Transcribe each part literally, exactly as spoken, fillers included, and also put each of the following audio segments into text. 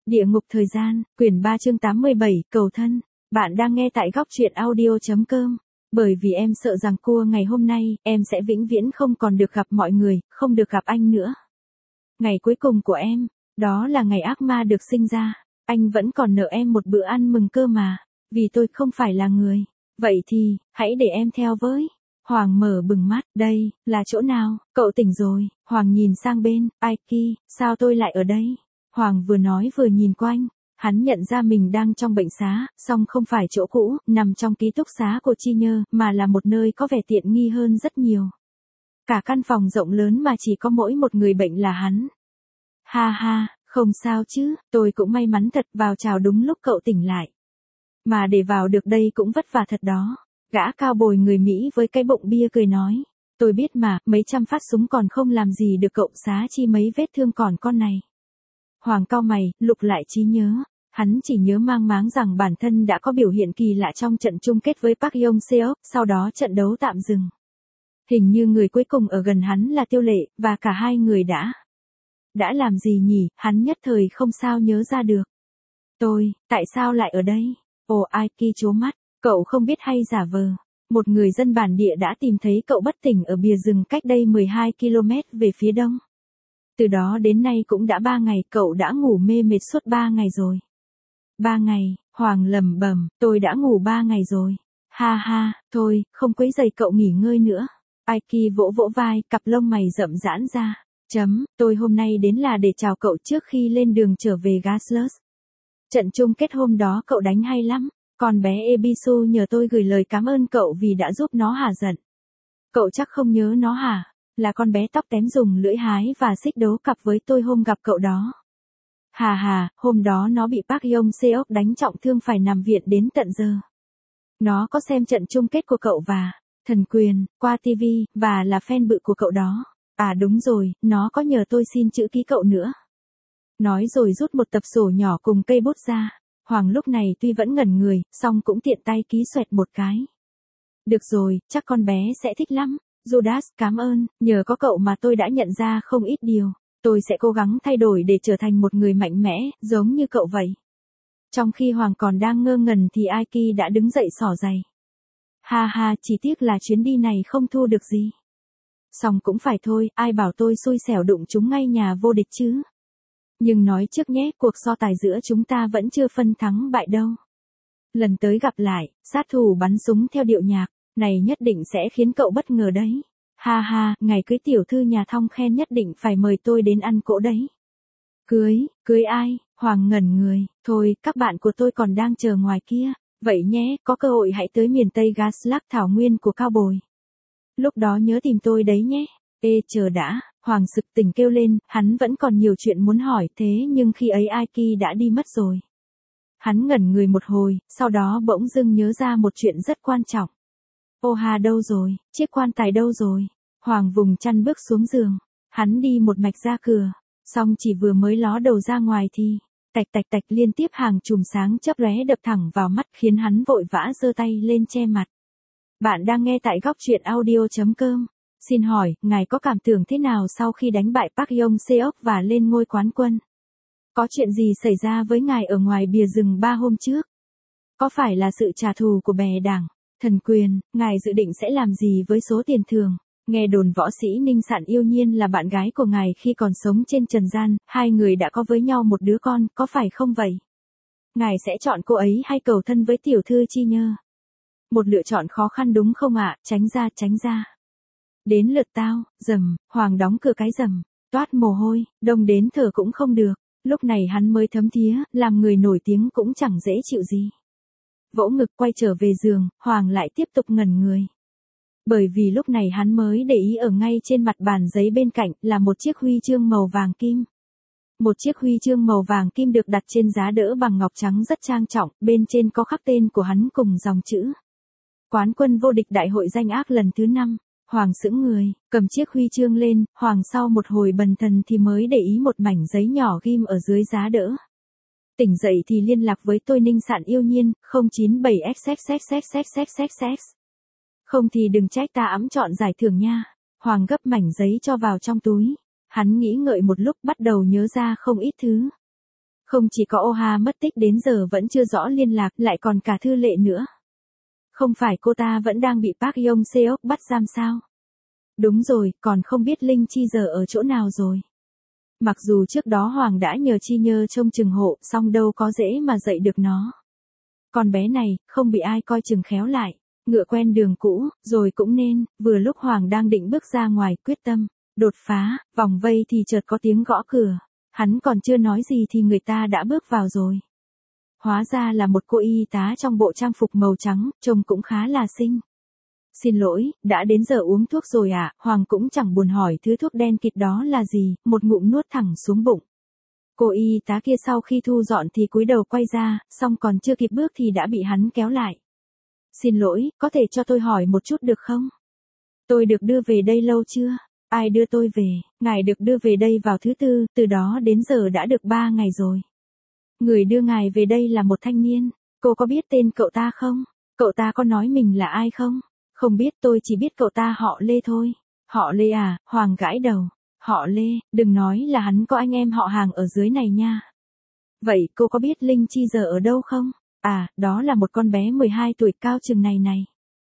Địa ngục thời gian, quyển ba chương tám mươi bảy, cầu thân. Bạn đang nghe tại góc truyện audio.com. Bởi vì em sợ rằng cua ngày hôm nay, em sẽ vĩnh viễn không còn được gặp mọi người, không được gặp anh nữa. Ngày cuối cùng của em, đó là ngày ác ma được sinh ra. Anh vẫn còn nợ em một bữa ăn mừng cơ mà. Vì tôi không phải là người. Vậy thì, hãy để em theo với. Hoàng mở bừng mắt, đây, là chỗ nào? Cậu tỉnh rồi. Hoàng nhìn sang bên, Aiki, sao tôi lại ở đây? Hoàng vừa nói vừa nhìn quanh. Hắn nhận ra mình đang trong bệnh xá, song không phải chỗ cũ, nằm trong ký túc xá của Chi Nhơ, mà là một nơi có vẻ tiện nghi hơn rất nhiều. Cả căn phòng rộng lớn mà chỉ có mỗi một người bệnh là hắn. Ha ha, không sao chứ, tôi cũng may mắn thật, vào chào đúng lúc cậu tỉnh lại. Mà để vào được đây cũng vất vả thật đó. Gã cao bồi người Mỹ với cái bụng bia cười nói. Tôi biết mà, mấy trăm phát súng còn không làm gì được cậu, xá chi mấy vết thương còn con này. Hoàng cau mày, lục lại trí nhớ. Hắn chỉ nhớ mang máng rằng bản thân đã có biểu hiện kỳ lạ trong trận chung kết với Park Yong Seok, sau đó trận đấu tạm dừng. Hình như người cuối cùng ở gần hắn là Tiêu Lệ, và cả hai người đã... Đã làm gì nhỉ, hắn nhất thời không sao nhớ ra được. Tôi, tại sao lại ở đây? Ồ, Aiki trố mắt, cậu không biết hay giả vờ. Một người dân bản địa đã tìm thấy cậu bất tỉnh ở bìa rừng cách đây mười hai ki lô mét về phía đông. Từ đó đến nay cũng đã ba ngày, cậu đã ngủ mê mệt suốt ba ngày rồi. Ba ngày, Hoàng lầm bầm, tôi đã ngủ ba ngày rồi. Ha ha, thôi, không quấy rầy cậu nghỉ ngơi nữa. Aiki vỗ vỗ vai, cặp lông mày rậm giãn ra. Chấm, tôi hôm nay đến là để chào cậu trước khi lên đường trở về Gaslos. Trận chung kết hôm đó cậu đánh hay lắm. Con bé Ebisu nhờ tôi gửi lời cảm ơn cậu vì đã giúp nó hả giận. Cậu chắc không nhớ nó hả? Là con bé tóc tém dùng lưỡi hái và xích đấu cặp với tôi hôm gặp cậu đó. Hà hà, hôm đó nó bị Park Yong Seok đánh trọng thương phải nằm viện đến tận giờ. Nó có xem trận chung kết của cậu và Thần Quyền qua ti vi và là fan bự của cậu đó. À đúng rồi, nó có nhờ tôi xin chữ ký cậu nữa. Nói rồi rút một tập sổ nhỏ cùng cây bút ra. Hoàng lúc này tuy vẫn ngẩn người, song cũng tiện tay ký xoẹt một cái. Được rồi, chắc con bé sẽ thích lắm. Judas, cảm ơn, nhờ có cậu mà tôi đã nhận ra không ít điều. Tôi sẽ cố gắng thay đổi để trở thành một người mạnh mẽ, giống như cậu vậy. Trong khi Hoàng còn đang ngơ ngẩn thì Aiki đã đứng dậy xỏ giày. Ha ha, chỉ tiếc là chuyến đi này không thu được gì. Song cũng phải thôi, ai bảo tôi xui xẻo đụng chúng ngay nhà vô địch chứ. Nhưng nói trước nhé, cuộc so tài giữa chúng ta vẫn chưa phân thắng bại đâu. Lần tới gặp lại, sát thủ bắn súng theo điệu nhạc, này nhất định sẽ khiến cậu bất ngờ đấy. Ha ha, ngày cưới tiểu thư nhà Thong Khen nhất định phải mời tôi đến ăn cỗ đấy. Cưới, cưới ai? Hoàng ngẩn người, thôi, các bạn của tôi còn đang chờ ngoài kia. Vậy nhé, có cơ hội hãy tới miền Tây Gaslak thảo nguyên của cao bồi. Lúc đó nhớ tìm tôi đấy nhé. Ê chờ đã, Hoàng sực tỉnh kêu lên, hắn vẫn còn nhiều chuyện muốn hỏi thế nhưng khi ấy Aiki đã đi mất rồi. Hắn ngẩn người một hồi, sau đó bỗng dưng nhớ ra một chuyện rất quan trọng. Ô hà đâu rồi, chiếc quan tài đâu rồi? Hoàng vùng chăn bước xuống giường. Hắn đi một mạch ra cửa, xong chỉ vừa mới ló đầu ra ngoài thì, tạch tạch tạch liên tiếp hàng chùm sáng chớp lóe đập thẳng vào mắt khiến hắn vội vã giơ tay lên che mặt. Bạn đang nghe tại góc truyện audio.com. Xin hỏi, ngài có cảm tưởng thế nào sau khi đánh bại Park Yong Seok và lên ngôi quán quân? Có chuyện gì xảy ra với ngài ở ngoài bìa rừng ba hôm trước? Có phải là sự trả thù của bè đảng? Thần Quyền, ngài dự định sẽ làm gì với số tiền thưởng? Nghe đồn võ sĩ Ninh Sạn Yêu Nhiên là bạn gái của ngài khi còn sống trên trần gian, hai người đã có với nhau một đứa con, có phải không vậy? Ngài sẽ chọn cô ấy hay cầu thân với tiểu thư Chi Nhơ? Một lựa chọn khó khăn đúng không ạ, tránh ra tránh ra. Đến lượt tao, rầm, Hoàng đóng cửa cái rầm, toát mồ hôi, đông đến thở cũng không được, lúc này hắn mới thấm thía, làm người nổi tiếng cũng chẳng dễ chịu gì. Vỗ ngực quay trở về giường, Hoàng lại tiếp tục ngẩn người. Bởi vì lúc này hắn mới để ý ở ngay trên mặt bàn giấy bên cạnh là một chiếc huy chương màu vàng kim. Một chiếc huy chương màu vàng kim được đặt trên giá đỡ bằng ngọc trắng rất trang trọng, bên trên có khắc tên của hắn cùng dòng chữ. Quán quân vô địch đại hội danh ác lần thứ năm. Hoàng sững người, cầm chiếc huy chương lên, Hoàng sau một hồi bần thần thì mới để ý một mảnh giấy nhỏ ghim ở dưới giá đỡ. Tỉnh dậy thì liên lạc với tôi Ninh Sạn Yêu Nhiên, không chín bảy x x x x x x x x. Không thì đừng trách ta ẵm chọn giải thưởng nha. Hoàng gấp mảnh giấy cho vào trong túi. Hắn nghĩ ngợi một lúc bắt đầu nhớ ra không ít thứ. Không chỉ có Oha mất tích đến giờ vẫn chưa rõ liên lạc, lại còn cả Thư Lệ nữa. Không phải cô ta vẫn đang bị Park Yong Seok bắt giam sao? Đúng rồi, còn không biết Linh Chi giờ ở chỗ nào rồi. Mặc dù trước đó Hoàng đã nhờ Chi Nhơ trông chừng hộ, song đâu có dễ mà dạy được nó. Con bé này, không bị ai coi chừng khéo lại, ngựa quen đường cũ, rồi cũng nên, vừa lúc Hoàng đang định bước ra ngoài quyết tâm, đột phá, vòng vây thì chợt có tiếng gõ cửa. Hắn còn chưa nói gì thì người ta đã bước vào rồi. Hóa ra là một cô y tá trong bộ trang phục màu trắng, trông cũng khá là xinh. Xin lỗi, đã đến giờ uống thuốc rồi à? Hoàng cũng chẳng buồn hỏi thứ thuốc đen kịt đó là gì, một ngụm nuốt thẳng xuống bụng. Cô y tá kia sau khi thu dọn thì cúi đầu quay ra, xong còn chưa kịp bước thì đã bị hắn kéo lại. Xin lỗi, có thể cho tôi hỏi một chút được không? Tôi được đưa về đây lâu chưa? Ai đưa tôi về? Ngài được đưa về đây vào thứ tư, từ đó đến giờ đã được ba ngày rồi. Người đưa ngài về đây là một thanh niên. Cô có biết tên cậu ta không? Cậu ta có nói mình là ai không? Không biết, tôi chỉ biết cậu ta họ Lê thôi. Họ Lê à? Hoàng gãi đầu. Họ Lê, đừng nói là hắn có anh em họ hàng ở dưới này nha. Vậy cô có biết Linh Chi giờ ở đâu không? À, đó là một con bé mười hai tuổi cao chừng này này.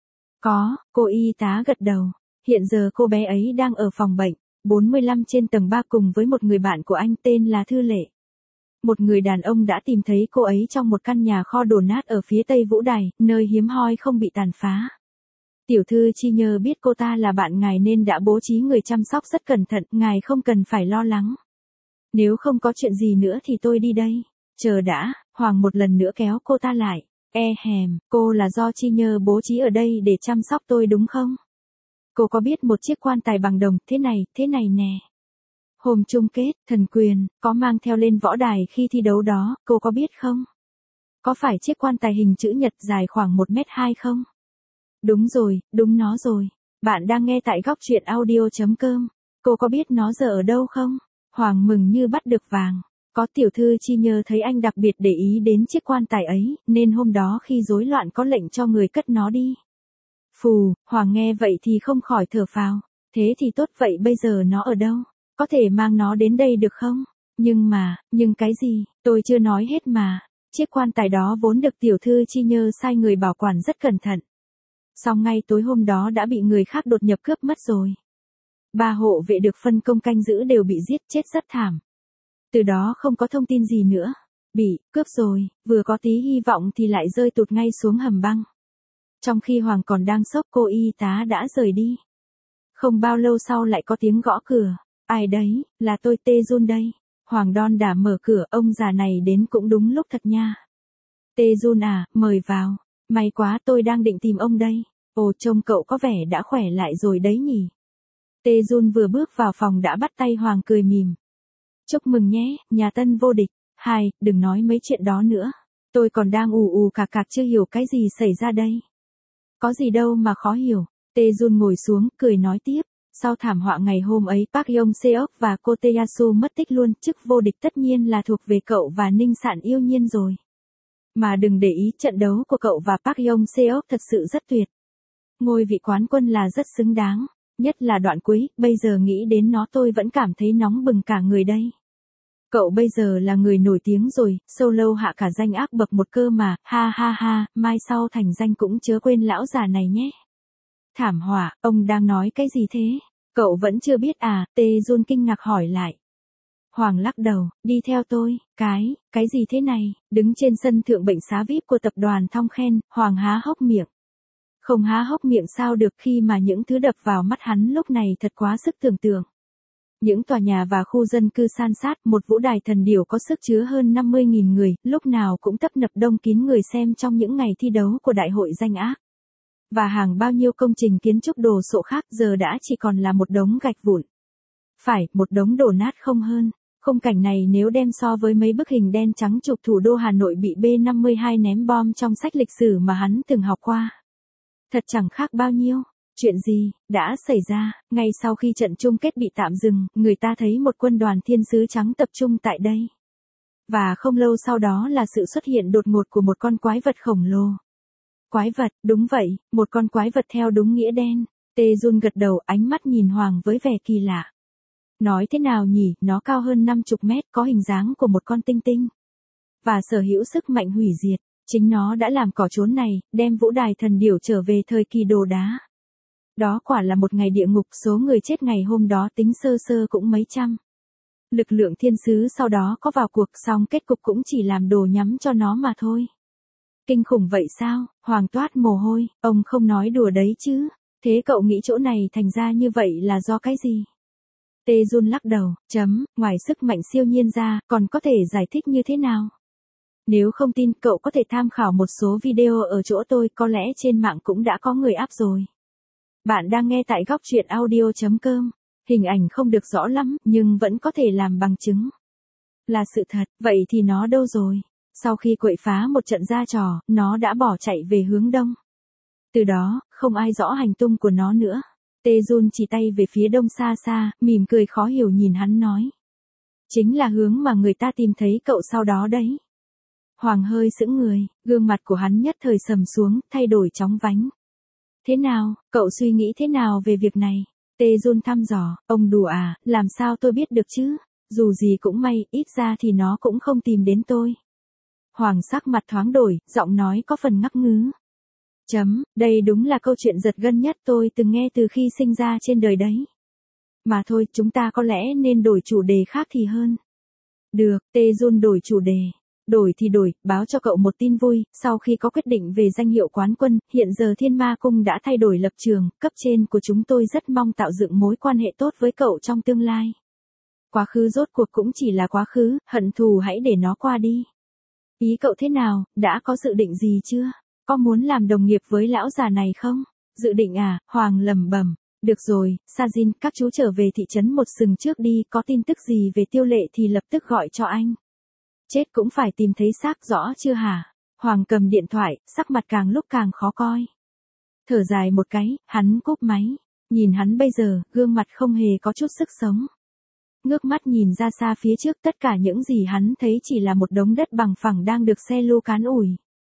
Có, cô y tá gật đầu. Hiện giờ cô bé ấy đang ở phòng bệnh, bốn mươi lăm trên tầng ba cùng với một người bạn của anh tên là Thư Lệ. Một người đàn ông đã tìm thấy cô ấy trong một căn nhà kho đổ nát ở phía tây vũ đài, nơi hiếm hoi không bị tàn phá. Tiểu thư Chi Nhơ biết cô ta là bạn ngài nên đã bố trí người chăm sóc rất cẩn thận, ngài không cần phải lo lắng. Nếu không có chuyện gì nữa thì tôi đi đây. Chờ đã, Hoàng một lần nữa kéo cô ta lại. E hèm, cô là do Chi Nhơ bố trí ở đây để chăm sóc tôi đúng không? Cô có biết một chiếc quan tài bằng đồng, thế này, thế này nè. Hôm chung kết, thần quyền, có mang theo lên võ đài khi thi đấu đó, cô có biết không? Có phải chiếc quan tài hình chữ nhật dài khoảng một mét hai không? Đúng rồi, đúng nó rồi. Bạn đang nghe tại góc truyện audio chấm com. Cô có biết nó giờ ở đâu không? Hoàng mừng như bắt được vàng. Có tiểu thư Chi Nhơ thấy anh đặc biệt để ý đến chiếc quan tài ấy, nên hôm đó khi rối loạn có lệnh cho người cất nó đi. Phù, Hoàng nghe vậy thì không khỏi thở phào. Thế thì tốt, vậy bây giờ nó ở đâu? Có thể mang nó đến đây được không? Nhưng mà, nhưng cái gì, tôi chưa nói hết mà. Chiếc quan tài đó vốn được tiểu thư Chi Nhơ sai người bảo quản rất cẩn thận. Song ngay tối hôm đó đã bị người khác đột nhập cướp mất rồi. Ba hộ vệ được phân công canh giữ đều bị giết chết rất thảm. Từ đó không có thông tin gì nữa. Bị cướp rồi, vừa có tí hy vọng thì lại rơi tụt ngay xuống hầm băng. Trong khi Hoàng còn đang sốc, cô y tá đã rời đi. Không bao lâu sau lại có tiếng gõ cửa. Ai đấy, là tôi Tê Jun đây. Hoàng đon đả mở cửa, ông già này đến cũng đúng lúc thật nha. Tê Jun à, mời vào. May quá, tôi đang định tìm ông đây. Ồ, trông cậu có vẻ đã khỏe lại rồi đấy nhỉ. Tê Jun vừa bước vào phòng đã bắt tay Hoàng cười mỉm. Chúc mừng nhé, nhà tân vô địch. Hai, đừng nói mấy chuyện đó nữa. Tôi còn đang ù ù cạc cạc chưa hiểu cái gì xảy ra đây. Có gì đâu mà khó hiểu. Tê Jun ngồi xuống, cười nói tiếp. Sau thảm họa ngày hôm ấy, Park Yong Seok và cô Taeyasu mất tích luôn, chức vô địch tất nhiên là thuộc về cậu và Ninh Sạn Yêu Nhiên rồi. Mà đừng để ý, trận đấu của cậu và Park Yong Seok thật sự rất tuyệt. Ngôi vị quán quân là rất xứng đáng, nhất là đoạn cuối, bây giờ nghĩ đến nó tôi vẫn cảm thấy nóng bừng cả người đây. Cậu bây giờ là người nổi tiếng rồi, solo hạ cả danh ác bậc một cơ mà, ha ha ha, mai sau thành danh cũng chớ quên lão già này nhé. Thảm họa, ông đang nói cái gì thế? Cậu vẫn chưa biết à? Tê Jun kinh ngạc hỏi lại. Hoàng lắc đầu, đi theo tôi. Cái, cái gì thế này? Đứng trên sân thượng bệnh xá vi ai pi của tập đoàn Thong Khen, Hoàng há hốc miệng. Không há hốc miệng sao được khi mà những thứ đập vào mắt hắn lúc này thật quá sức tưởng tượng. Những tòa nhà và khu dân cư san sát, một vũ đài thần điểu có sức chứa hơn năm mươi nghìn người, lúc nào cũng tấp nập đông kín người xem trong những ngày thi đấu của đại hội danh ác. Và hàng bao nhiêu công trình kiến trúc đồ sộ khác giờ đã chỉ còn là một đống gạch vụn. Phải, một đống đổ nát không hơn. Khung cảnh này nếu đem so với mấy bức hình đen trắng chụp thủ đô Hà Nội bị B năm mươi hai ném bom trong sách lịch sử mà hắn từng học qua. Thật chẳng khác bao nhiêu. Chuyện gì đã xảy ra? Ngay sau khi trận chung kết bị tạm dừng, người ta thấy một quân đoàn thiên sứ trắng tập trung tại đây. Và không lâu sau đó là sự xuất hiện đột ngột của một con quái vật khổng lồ. Quái vật, đúng vậy, một con quái vật theo đúng nghĩa đen. Tê Jun gật đầu, ánh mắt nhìn Hoàng với vẻ kỳ lạ. Nói thế nào nhỉ, nó cao hơn năm mươi mét, có hình dáng của một con tinh tinh. và sở hữu sức mạnh hủy diệt. Chính nó đã làm cỏ trốn này, đem vũ đài thần điểu trở về thời kỳ đồ đá. Đó quả là một ngày địa ngục, số người chết ngày hôm đó tính sơ sơ cũng mấy trăm. Lực lượng thiên sứ sau đó có vào cuộc, song kết cục cũng chỉ làm đồ nhắm cho nó mà thôi. Kinh khủng vậy sao? Hoàng toát mồ hôi, ông không nói đùa đấy chứ. Thế cậu nghĩ chỗ này thành ra như vậy là do cái gì? Tê Jun lắc đầu, chấm, ngoài sức mạnh siêu nhiên ra, còn có thể giải thích như thế nào? Nếu không tin, cậu có thể tham khảo một số video ở chỗ tôi, có lẽ trên mạng cũng đã có người áp rồi. Bạn đang nghe tại góc truyện audio chấm com. Hình ảnh không được rõ lắm, nhưng vẫn có thể làm bằng chứng. Là sự thật, vậy thì nó đâu rồi? Sau khi quậy phá một trận ra trò, nó đã bỏ chạy về hướng đông. Từ đó, không ai rõ hành tung của nó nữa. Tê Jun chỉ tay về phía đông xa xa, mỉm cười khó hiểu nhìn hắn nói. Chính là hướng mà người ta tìm thấy cậu sau đó đấy. Hoàng hơi sững người, gương mặt của hắn nhất thời sầm xuống, thay đổi chóng vánh. Thế nào, cậu suy nghĩ thế nào về việc này? Tê Jun thăm dò, ông đùa à, làm sao tôi biết được chứ? Dù gì cũng may, ít ra thì nó cũng không tìm đến tôi. Hoàng sắc mặt thoáng đổi, giọng nói có phần ngắc ngứ. Chấm, đây đúng là câu chuyện giật gân nhất tôi từng nghe từ khi sinh ra trên đời đấy. Mà thôi, chúng ta có lẽ nên đổi chủ đề khác thì hơn. Được, Tê Jun đổi chủ đề. Đổi thì đổi, báo cho cậu một tin vui, sau khi có quyết định về danh hiệu quán quân, hiện giờ Thiên Ma Cung đã thay đổi lập trường, cấp trên của chúng tôi rất mong tạo dựng mối quan hệ tốt với cậu trong tương lai. Quá khứ rốt cuộc cũng chỉ là quá khứ, hận thù hãy để nó qua đi. Ý cậu thế nào, đã có dự định gì chưa? Có muốn làm đồng nghiệp với lão già này không? Dự định à, Hoàng lẩm bẩm. Được rồi, Sajin, các chú trở về thị trấn một sừng trước đi, có tin tức gì về Tiêu Lệ thì lập tức gọi cho anh. Chết cũng phải tìm thấy xác, rõ chưa hả? Hoàng cầm điện thoại, sắc mặt càng lúc càng khó coi. Thở dài một cái, hắn cúp máy. Nhìn hắn bây giờ, gương mặt không hề có chút sức sống. Ngước mắt nhìn ra xa phía trước, tất cả những gì hắn thấy chỉ là một đống đất bằng phẳng đang được xe lu cán ủi.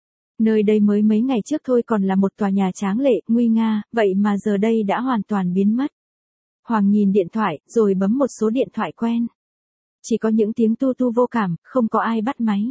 Nơi đây mới mấy ngày trước thôi còn là một tòa nhà tráng lệ, nguy nga, vậy mà giờ đây đã hoàn toàn biến mất. Hoàng nhìn điện thoại, rồi bấm một số điện thoại quen. Chỉ có những tiếng tu tu vô cảm, không có ai bắt máy.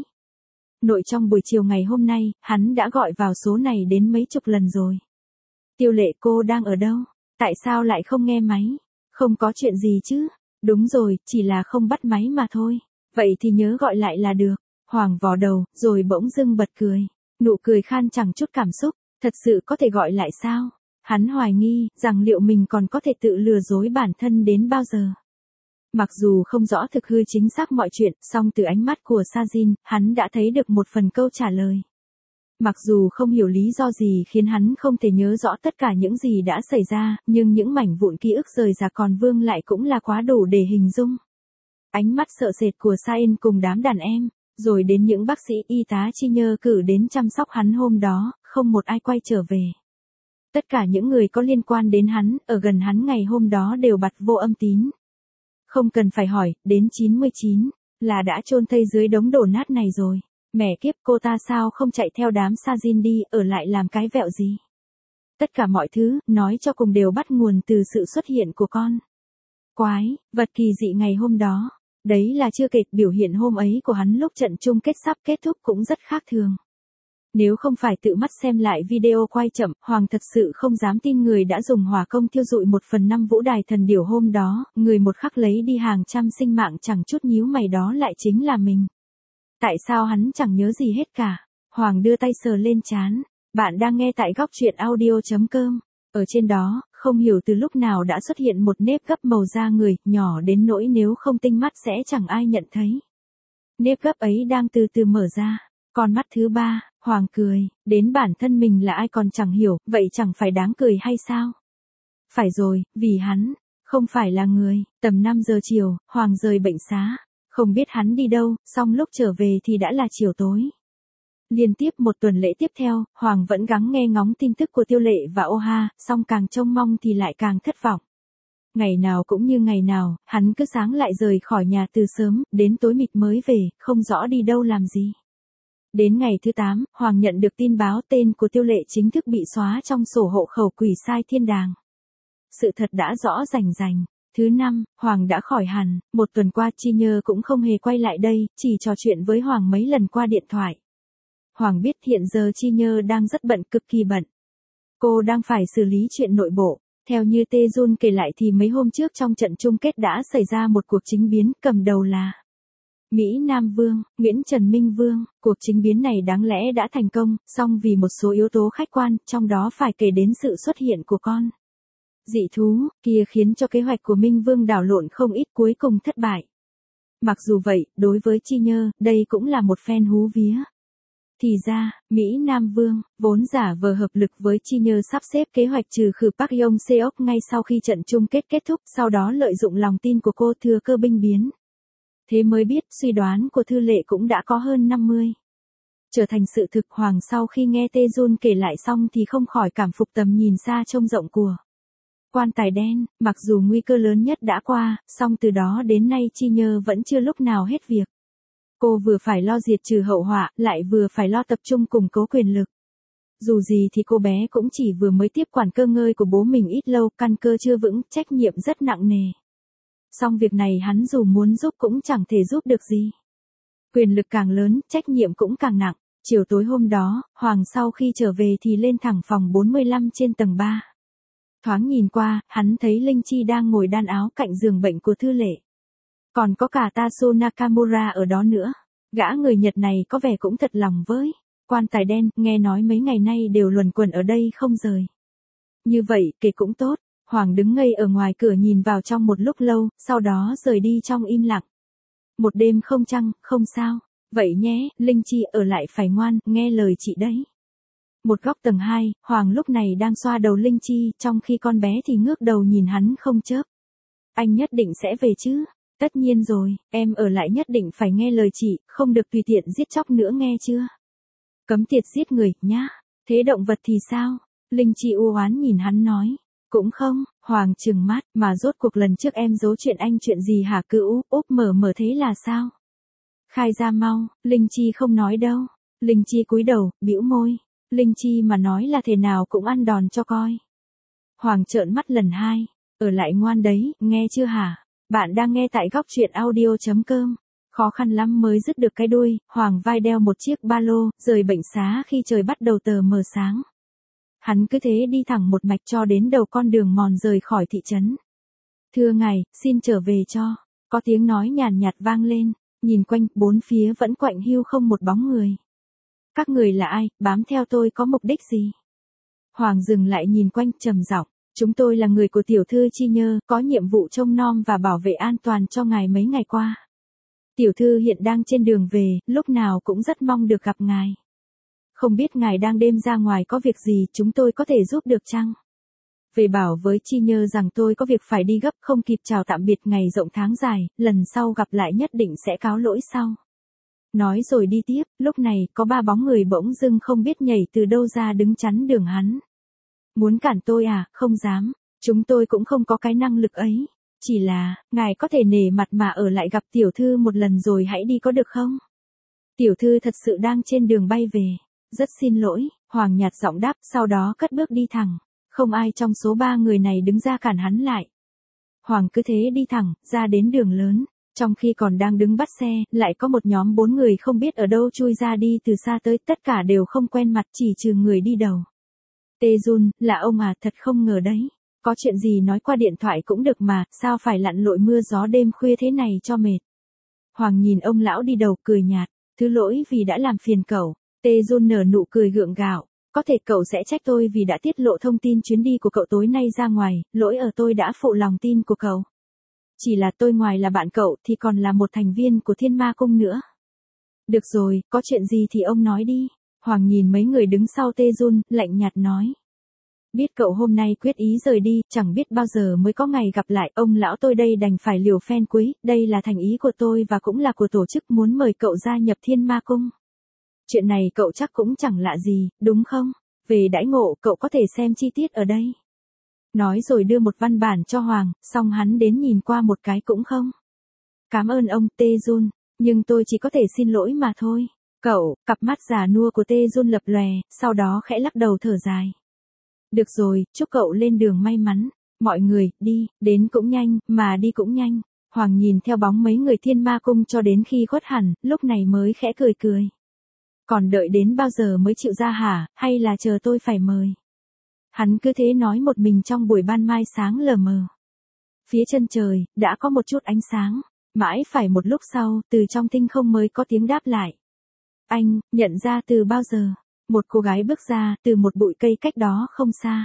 Nội trong buổi chiều ngày hôm nay, hắn đã gọi vào số này đến mấy chục lần rồi. Tiêu Lệ, cô đang ở đâu? Tại sao lại không nghe máy? Không có chuyện gì chứ? Đúng rồi, chỉ là không bắt máy mà thôi. Vậy thì nhớ gọi lại là được. Hoàng vò đầu, rồi bỗng dưng bật cười. Nụ cười khan chẳng chút cảm xúc. Thật sự có thể gọi lại sao? Hắn hoài nghi, rằng liệu mình còn có thể tự lừa dối bản thân đến bao giờ? Mặc dù không rõ thực hư chính xác mọi chuyện, song từ ánh mắt của Sajin, hắn đã thấy được một phần câu trả lời. Mặc dù không hiểu lý do gì khiến hắn không thể nhớ rõ tất cả những gì đã xảy ra, nhưng những mảnh vụn ký ức rời rạc còn vương lại cũng là quá đủ để hình dung. Ánh mắt sợ sệt của Sain cùng đám đàn em, rồi đến những bác sĩ y tá chi nhơ cử đến chăm sóc hắn hôm đó, không một ai quay trở về. Tất cả những người có liên quan đến hắn, ở gần hắn ngày hôm đó đều bặt vô âm tín. Không cần phải hỏi, đến chín mươi chín, là đã chôn thây dưới đống đổ nát này rồi. Mẹ kiếp, cô ta sao không chạy theo đám Sajin đi, ở lại làm cái vẹo gì? Tất cả mọi thứ, nói cho cùng đều bắt nguồn từ sự xuất hiện của con quái vật kỳ dị ngày hôm đó. Đấy là chưa kể, biểu hiện hôm ấy của hắn lúc trận chung kết sắp kết thúc cũng rất khác thường. Nếu không phải tự mắt xem lại video quay chậm, Hoàng thật sự không dám tin người đã dùng hỏa công thiêu rụi một phần năm vũ đài thần điểu hôm đó, người một khắc lấy đi hàng trăm sinh mạng chẳng chút nhíu mày đó lại chính là mình. Tại sao hắn chẳng nhớ gì hết cả? Hoàng đưa tay sờ lên trán. Bạn đang nghe tại góc truyện audio chấm com. Ở trên đó, không hiểu từ lúc nào đã xuất hiện một nếp gấp màu da người, nhỏ đến nỗi nếu không tinh mắt sẽ chẳng ai nhận thấy. Nếp gấp ấy đang từ từ mở ra. Con mắt thứ ba, Hoàng cười, đến bản thân mình là ai còn chẳng hiểu, vậy chẳng phải đáng cười hay sao? Phải rồi, vì hắn, không phải là người. Tầm năm giờ chiều, Hoàng rời bệnh xá. Không biết hắn đi đâu, xong lúc trở về thì đã là chiều tối. Liên tiếp một tuần lễ tiếp theo, Hoàng vẫn gắng nghe ngóng tin tức của Tiêu Lệ và Oha, song càng trông mong thì lại càng thất vọng. Ngày nào cũng như ngày nào, hắn cứ sáng lại rời khỏi nhà từ sớm, đến tối mịt mới về, không rõ đi đâu làm gì. Đến ngày thứ tám, Hoàng nhận được tin báo tên của Tiêu Lệ chính thức bị xóa trong sổ hộ khẩu quỷ sai thiên đàng. Sự thật đã rõ rành rành. Thứ năm, Hoàng đã khỏi hẳn, một tuần qua Chi Nhơ cũng không hề quay lại đây, chỉ trò chuyện với Hoàng mấy lần qua điện thoại. Hoàng biết hiện giờ Chi Nhơ đang rất bận, cực kỳ bận. Cô đang phải xử lý chuyện nội bộ. Theo như Tae Jun kể lại thì mấy hôm trước trong trận chung kết đã xảy ra một cuộc chính biến, cầm đầu là Mỹ Nam Vương, Nguyễn Trần Minh Vương. Cuộc chính biến này đáng lẽ đã thành công, song vì một số yếu tố khách quan, trong đó phải kể đến sự xuất hiện của con dị thú kia khiến cho kế hoạch của Minh Vương đảo lộn không ít, cuối cùng thất bại. Mặc dù vậy, đối với Chi Nhơ, đây cũng là một phen hú vía. Thì ra, Mỹ Nam Vương, vốn giả vờ hợp lực với Chi Nhơ sắp xếp kế hoạch trừ khử Park Yong Seok ngay sau khi trận chung kết kết thúc, sau đó lợi dụng lòng tin của cô thừa cơ binh biến. Thế mới biết, suy đoán của Thư Lệ cũng đã có hơn năm mươi. Trở thành sự thực. Hoàng sau khi nghe Tae Jun kể lại xong thì không khỏi cảm phục tầm nhìn xa trông rộng của quan tài đen. Mặc dù nguy cơ lớn nhất đã qua, song từ đó đến nay Chi Nhơ vẫn chưa lúc nào hết việc. Cô vừa phải lo diệt trừ hậu họa, lại vừa phải lo tập trung củng cố quyền lực. Dù gì thì cô bé cũng chỉ vừa mới tiếp quản cơ ngơi của bố mình ít lâu, căn cơ chưa vững, trách nhiệm rất nặng nề. Song việc này hắn dù muốn giúp cũng chẳng thể giúp được gì. Quyền lực càng lớn, trách nhiệm cũng càng nặng. Chiều tối hôm đó, Hoàng sau khi trở về thì lên thẳng phòng bốn mươi lăm trên tầng ba. Thoáng nhìn qua, hắn thấy Linh Chi đang ngồi đan áo cạnh giường bệnh của Thư Lệ. Còn có cả Taso Nakamura ở đó nữa. Gã người Nhật này có vẻ cũng thật lòng với quan tài đen, nghe nói mấy ngày nay đều luẩn quẩn ở đây không rời. Như vậy, kể cũng tốt. Hoàng đứng ngây ở ngoài cửa nhìn vào trong một lúc lâu, sau đó rời đi trong im lặng. Một đêm không trăng, không sao. Vậy nhé, Linh Chi ở lại phải ngoan, nghe lời chị đấy. Một góc tầng hai, Hoàng lúc này đang xoa đầu Linh Chi, trong khi con bé thì ngước đầu nhìn hắn không chớp. Anh nhất định sẽ về chứ? Tất nhiên rồi, em ở lại nhất định phải nghe lời chị, không được tùy tiện giết chóc nữa nghe chưa? Cấm tiệt giết người, nhá. Thế động vật thì sao? Linh Chi u oán nhìn hắn nói. Cũng không. Hoàng trừng mắt, mà rốt cuộc lần trước em giấu chuyện anh chuyện gì hả? Cứ úp úp mở mở thế là sao? Khai ra mau. Linh Chi không nói đâu. Linh Chi cúi đầu, bĩu môi. Linh Chi mà nói là thế nào cũng ăn đòn cho coi. Hoàng trợn mắt lần hai. Ở lại ngoan đấy, nghe chưa hả? Bạn đang nghe tại góc truyện audio chấm com. Khó khăn lắm mới dứt được cái đuôi, Hoàng vai đeo một chiếc ba lô, rời bệnh xá khi trời bắt đầu tờ mờ sáng. Hắn cứ thế đi thẳng một mạch cho đến đầu con đường mòn rời khỏi thị trấn. Thưa ngài, xin trở về cho. Có tiếng nói nhàn nhạt vang lên, nhìn quanh, bốn phía vẫn quạnh hiu không một bóng người. Các người là ai, bám theo tôi có mục đích gì? Hoàng dừng lại nhìn quanh, trầm giọng. Chúng tôi là người của tiểu thư Chi Nhơ, có nhiệm vụ trông nom và bảo vệ an toàn cho ngài mấy ngày qua. Tiểu thư hiện đang trên đường về, lúc nào cũng rất mong được gặp ngài. Không biết ngài đang đêm ra ngoài có việc gì, chúng tôi có thể giúp được chăng? Về bảo với Chi Nhơ rằng tôi có việc phải đi gấp, không kịp chào tạm biệt ngày rộng tháng dài, lần sau gặp lại nhất định sẽ cáo lỗi sau. Nói rồi đi tiếp, lúc này có ba bóng người bỗng dưng không biết nhảy từ đâu ra đứng chắn đường hắn. Muốn cản tôi à? Không dám. Chúng tôi cũng không có cái năng lực ấy. Chỉ là, ngài có thể nể mặt mà ở lại gặp tiểu thư một lần rồi hãy đi có được không? Tiểu thư thật sự đang trên đường bay về. Rất xin lỗi, Hoàng nhạt giọng đáp, sau đó cất bước đi thẳng. Không ai trong số ba người này đứng ra cản hắn lại. Hoàng cứ thế đi thẳng, ra đến đường lớn. Trong khi còn đang đứng bắt xe, lại có một nhóm bốn người không biết ở đâu chui ra đi từ xa tới, tất cả đều không quen mặt chỉ trừ người đi đầu. Tae Jun, là ông à, thật không ngờ đấy. Có chuyện gì nói qua điện thoại cũng được mà, sao phải lặn lội mưa gió đêm khuya thế này cho mệt. Hoàng nhìn ông lão đi đầu cười nhạt, thứ lỗi vì đã làm phiền cậu. Tae Jun nở nụ cười gượng gạo, có thể cậu sẽ trách tôi vì đã tiết lộ thông tin chuyến đi của cậu tối nay ra ngoài, lỗi ở tôi đã phụ lòng tin của cậu. Chỉ là tôi ngoài là bạn cậu thì còn là một thành viên của Thiên Ma Cung nữa. Được rồi, có chuyện gì thì ông nói đi. Hoàng nhìn mấy người đứng sau Tae Jun, lạnh nhạt nói. Biết cậu hôm nay quyết ý rời đi, chẳng biết bao giờ mới có ngày gặp lại, ông lão tôi đây đành phải liều phen cuối, đây là thành ý của tôi và cũng là của tổ chức muốn mời cậu gia nhập Thiên Ma Cung. Chuyện này cậu chắc cũng chẳng lạ gì, đúng không? Về đãi ngộ, cậu có thể xem chi tiết ở đây. Nói rồi đưa một văn bản cho Hoàng, xong hắn đến nhìn qua một cái cũng không. Cảm ơn ông, Tae Jun, nhưng tôi chỉ có thể xin lỗi mà thôi. Cậu, cặp mắt già nua của Tae Jun lập lòe, sau đó khẽ lắc đầu thở dài. Được rồi, chúc cậu lên đường may mắn. Mọi người, đi, đến cũng nhanh, mà đi cũng nhanh. Hoàng nhìn theo bóng mấy người thiên ma cung cho đến khi khuất hẳn, lúc này mới khẽ cười cười. Còn đợi đến bao giờ mới chịu ra hả, hay là chờ tôi phải mời? Hắn cứ thế nói một mình trong buổi ban mai sáng lờ mờ. Phía chân trời, đã có một chút ánh sáng. Mãi phải một lúc sau, từ trong tinh không mới có tiếng đáp lại. Anh, nhận ra từ bao giờ? Một cô gái bước ra, từ một bụi cây cách đó không xa.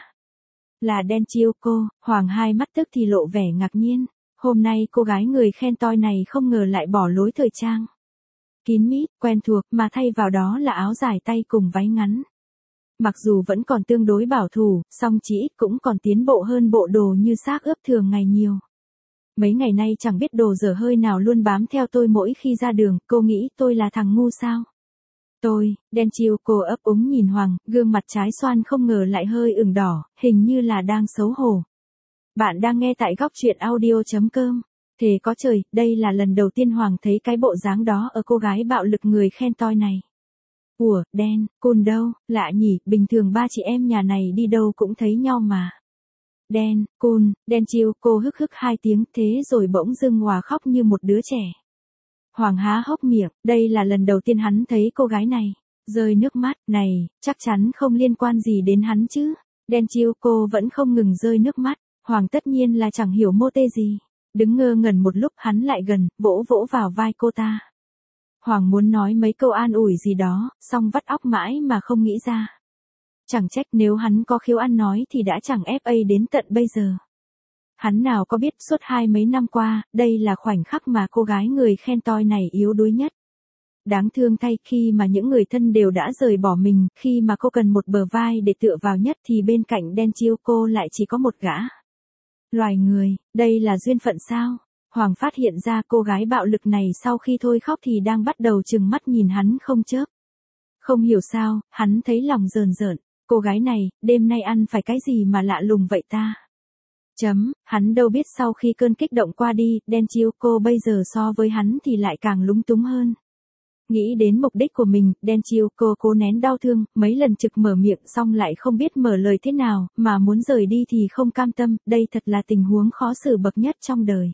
Là Den Chiêu-cô, Hoàng hai mắt tức thì lộ vẻ ngạc nhiên. Hôm nay cô gái người khen toi này không ngờ lại bỏ lối thời trang. Kín mít, quen thuộc, mà thay vào đó là áo dài tay cùng váy ngắn. Mặc dù vẫn còn tương đối bảo thủ, song chỉ ít cũng còn tiến bộ hơn bộ đồ như xác ướp thường ngày nhiều. Mấy ngày nay chẳng biết đồ dở hơi nào luôn bám theo tôi mỗi khi ra đường, cô nghĩ tôi là thằng ngu sao? Tôi, Den Chiêu-cô ấp úng nhìn Hoàng, gương mặt trái xoan không ngờ lại hơi ửng đỏ, hình như là đang xấu hổ. Bạn đang nghe tại góc truyện audio chấm com. Thề có trời, đây là lần đầu tiên Hoàng thấy cái bộ dáng đó ở cô gái bạo lực người khen toi này. Ủa, Den, Kun đâu, lạ nhỉ, bình thường ba chị em nhà này đi đâu cũng thấy nhau mà. Den, Kun, Den Chiêu-cô hức hức hai tiếng thế rồi bỗng dưng hòa khóc như một đứa trẻ. Hoàng há hốc miệng, đây là lần đầu tiên hắn thấy cô gái này. Rơi nước mắt, này, chắc chắn không liên quan gì đến hắn chứ. Den Chiêu-cô vẫn không ngừng rơi nước mắt. Hoàng tất nhiên là chẳng hiểu mô tê gì. Đứng ngơ ngẩn một lúc hắn lại gần, vỗ vỗ vào vai cô ta. Hoàng muốn nói mấy câu an ủi gì đó, song vắt óc mãi mà không nghĩ ra. Chẳng trách nếu hắn có khiếu ăn nói thì đã chẳng ép a đến tận bây giờ. Hắn nào có biết suốt hai mấy năm qua, đây là khoảnh khắc mà cô gái người khen toi này yếu đuối nhất. Đáng thương thay khi mà những người thân đều đã rời bỏ mình, khi mà cô cần một bờ vai để tựa vào nhất thì bên cạnh Den Chiêu-cô lại chỉ có một gã. Loài người, đây là duyên phận sao? Hoàng phát hiện ra cô gái bạo lực này sau khi thôi khóc thì đang bắt đầu trừng mắt nhìn hắn không chớp. Không hiểu sao, hắn thấy lòng rờn rợn. Cô gái này, đêm nay ăn phải cái gì mà lạ lùng vậy ta? Chấm, hắn đâu biết sau khi cơn kích động qua đi, Den Chiêu-cô bây giờ so với hắn thì lại càng lúng túng hơn. Nghĩ đến mục đích của mình, Den Chiêu-cô cố nén đau thương, mấy lần trực mở miệng xong lại không biết mở lời thế nào, mà muốn rời đi thì không cam tâm, đây thật là tình huống khó xử bậc nhất trong đời.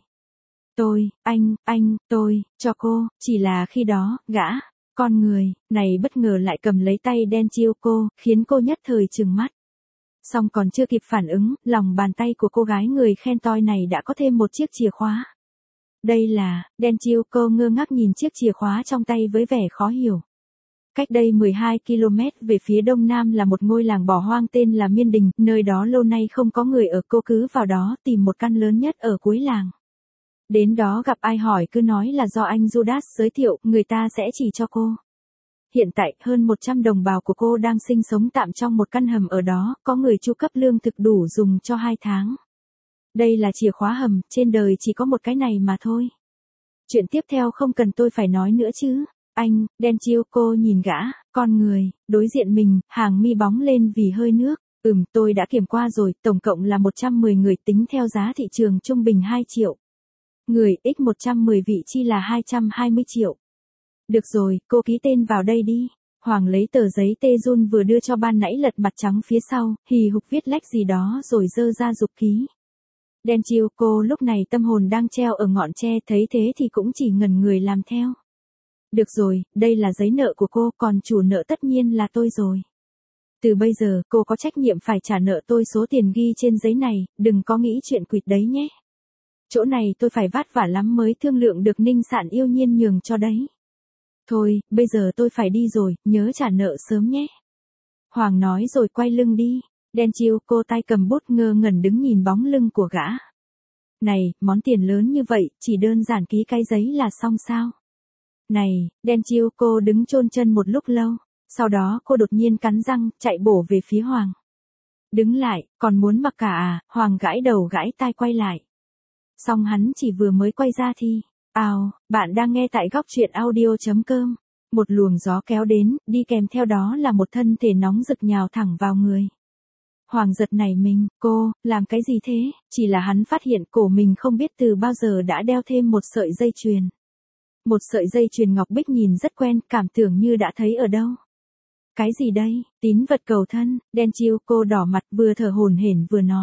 Tôi, anh, anh, tôi, cho cô, chỉ là khi đó, gã, con người, này bất ngờ lại cầm lấy tay Den Chiêu-cô, khiến cô nhất thời trừng mắt. Xong còn chưa kịp phản ứng, lòng bàn tay của cô gái người khen toi này đã có thêm một chiếc chìa khóa. Đây là, Den Chiêu-cô ngơ ngác nhìn chiếc chìa khóa trong tay với vẻ khó hiểu. Cách đây mười hai ki lô mét về phía đông nam là một ngôi làng bỏ hoang tên là Miên Đình, nơi đó lâu nay không có người ở, cô cứ vào đó tìm một căn lớn nhất ở cuối làng. Đến đó gặp ai hỏi cứ nói là do anh Judas giới thiệu, người ta sẽ chỉ cho cô. Hiện tại, hơn một trăm đồng bào của cô đang sinh sống tạm trong một căn hầm ở đó, có người chu cấp lương thực đủ dùng cho hai tháng. Đây là chìa khóa hầm, trên đời chỉ có một cái này mà thôi. Chuyện tiếp theo không cần tôi phải nói nữa chứ. Anh, Den Chiêu-cô nhìn gã, con người, đối diện mình, hàng mi bóng lên vì hơi nước. Ừm, tôi đã kiểm qua rồi, tổng cộng là một trăm mười người tính theo giá thị trường trung bình hai triệu. Người, x một trăm mười vị chi là hai trăm hai mươi triệu. Được rồi, cô ký tên vào đây đi. Hoàng lấy tờ giấy tê run vừa đưa cho ban nãy lật mặt trắng phía sau, hì hục viết lách gì đó rồi dơ ra dục ký. Den Chiêu-cô lúc này tâm hồn đang treo ở ngọn tre, thấy thế thì cũng chỉ ngẩn người làm theo. Được rồi, đây là giấy nợ của cô, còn chủ nợ tất nhiên là tôi rồi. Từ bây giờ, cô có trách nhiệm phải trả nợ tôi số tiền ghi trên giấy này, đừng có nghĩ chuyện quỵt đấy nhé. Chỗ này tôi phải vất vả lắm mới thương lượng được Ninh Sạn yêu nhiên nhường cho đấy. Thôi, bây giờ tôi phải đi rồi, nhớ trả nợ sớm nhé. Hoàng nói rồi quay lưng đi. Den Chiêu-cô tay cầm bút ngơ ngẩn đứng nhìn bóng lưng của gã. Này, món tiền lớn như vậy, chỉ đơn giản ký cái giấy là xong sao? Này, Den Chiêu-cô đứng chôn chân một lúc lâu, sau đó cô đột nhiên cắn răng, chạy bổ về phía Hoàng. Đứng lại, còn muốn mặc cả à? Hoàng gãi đầu gãi tai quay lại. Xong hắn chỉ vừa mới quay ra thì, ào, bạn đang nghe tại góc truyện audio chấm com. Một luồng gió kéo đến, đi kèm theo đó là một thân thể nóng rực nhào thẳng vào người. Hoàng giật nảy mình, cô, làm cái gì thế? Chỉ là hắn phát hiện cổ mình không biết từ bao giờ đã đeo thêm một sợi dây chuyền. Một sợi dây chuyền ngọc bích nhìn rất quen, cảm tưởng như đã thấy ở đâu. Cái gì đây? Tín vật cầu thân, Den Chiêu-cô đỏ mặt vừa thở hổn hển vừa nói.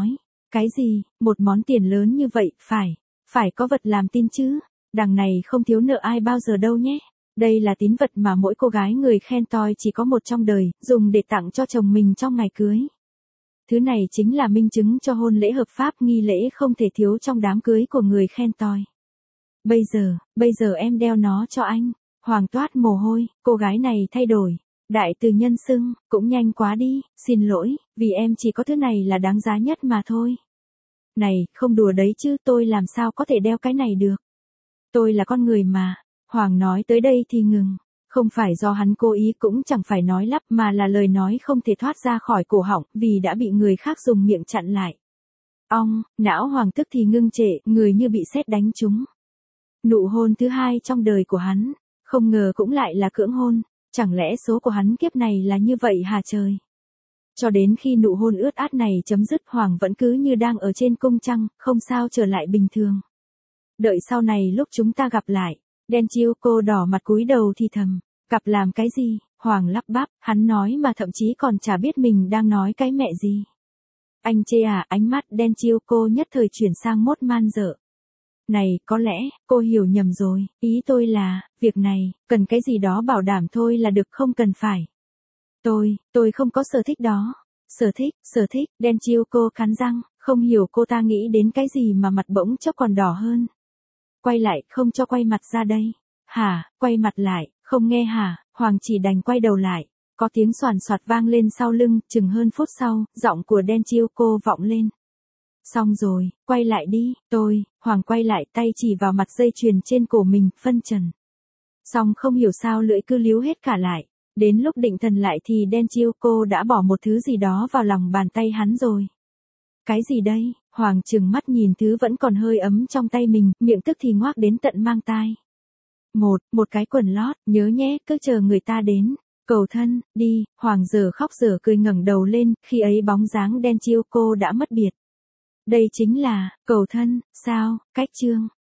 Cái gì, một món tiền lớn như vậy, phải, phải có vật làm tin chứ. Đằng này không thiếu nợ ai bao giờ đâu nhé. Đây là tín vật mà mỗi cô gái người khen toi chỉ có một trong đời, dùng để tặng cho chồng mình trong ngày cưới. Thứ này chính là minh chứng cho hôn lễ hợp pháp, nghi lễ không thể thiếu trong đám cưới của người khen toi. Bây giờ, bây giờ em đeo nó cho anh. Hoàng toát mồ hôi, cô gái này thay đổi. Đại từ nhân xưng, cũng nhanh quá đi, xin lỗi, vì em chỉ có thứ này là đáng giá nhất mà thôi. Này, không đùa đấy chứ, tôi làm sao có thể đeo cái này được. Tôi là con người mà. Hoàng nói tới đây thì ngừng. Không phải do hắn cố ý, cũng chẳng phải nói lắp, mà là lời nói không thể thoát ra khỏi cổ họng vì đã bị người khác dùng miệng chặn lại. Ong, não Hoàng tức thì ngưng trệ, người như bị sét đánh trúng. Nụ hôn thứ hai trong đời của hắn, không ngờ cũng lại là cưỡng hôn. Chẳng lẽ số của hắn kiếp này là như vậy hả trời? Cho đến khi nụ hôn ướt át này chấm dứt, Hoàng vẫn cứ như đang ở trên cung trăng, không sao trở lại bình thường. Đợi sau này lúc chúng ta gặp lại. Đen Chiêu cô đỏ mặt cúi đầu thì thầm. Gặp làm cái gì? Hoàng lắp bắp, hắn nói mà thậm chí còn chả biết mình đang nói cái mẹ gì. Anh chê à? Ánh mắt Đen Chiêu cô nhất thời chuyển sang mốt man dợ. Này, có lẽ, cô hiểu nhầm rồi, ý tôi là, việc này, cần cái gì đó bảo đảm thôi là được, không cần phải. Tôi, tôi không có sở thích đó. Sở thích, sở thích, Đen Chiêu cô cắn răng, không hiểu cô ta nghĩ đến cái gì mà mặt bỗng chốc còn đỏ hơn. Quay lại, không cho quay mặt ra đây. Hả, quay mặt lại, không nghe hả? Hoàng chỉ đành quay đầu lại. Có tiếng xoàn xoạt vang lên sau lưng, chừng hơn phút sau, giọng của Đen Chiêu cô vọng lên. Xong rồi, quay lại đi, tôi, Hoàng quay lại, tay chỉ vào mặt dây chuyền trên cổ mình, phân trần. Xong không hiểu sao lưỡi cứ líu hết cả lại. Đến lúc định thần lại thì Đen Chiêu cô đã bỏ một thứ gì đó vào lòng bàn tay hắn rồi. Cái gì đây? Hoàng trừng mắt nhìn thứ vẫn còn hơi ấm trong tay mình, miệng tức thì ngoác đến tận mang tai. Một, một cái quần lót, nhớ nhé, cứ chờ người ta đến. Cầu thân, đi, Hoàng giờ khóc giờ cười ngẩng đầu lên, khi ấy bóng dáng Đen Chiêu cô đã mất biệt. Đây chính là, cầu thân, sao, cách chương.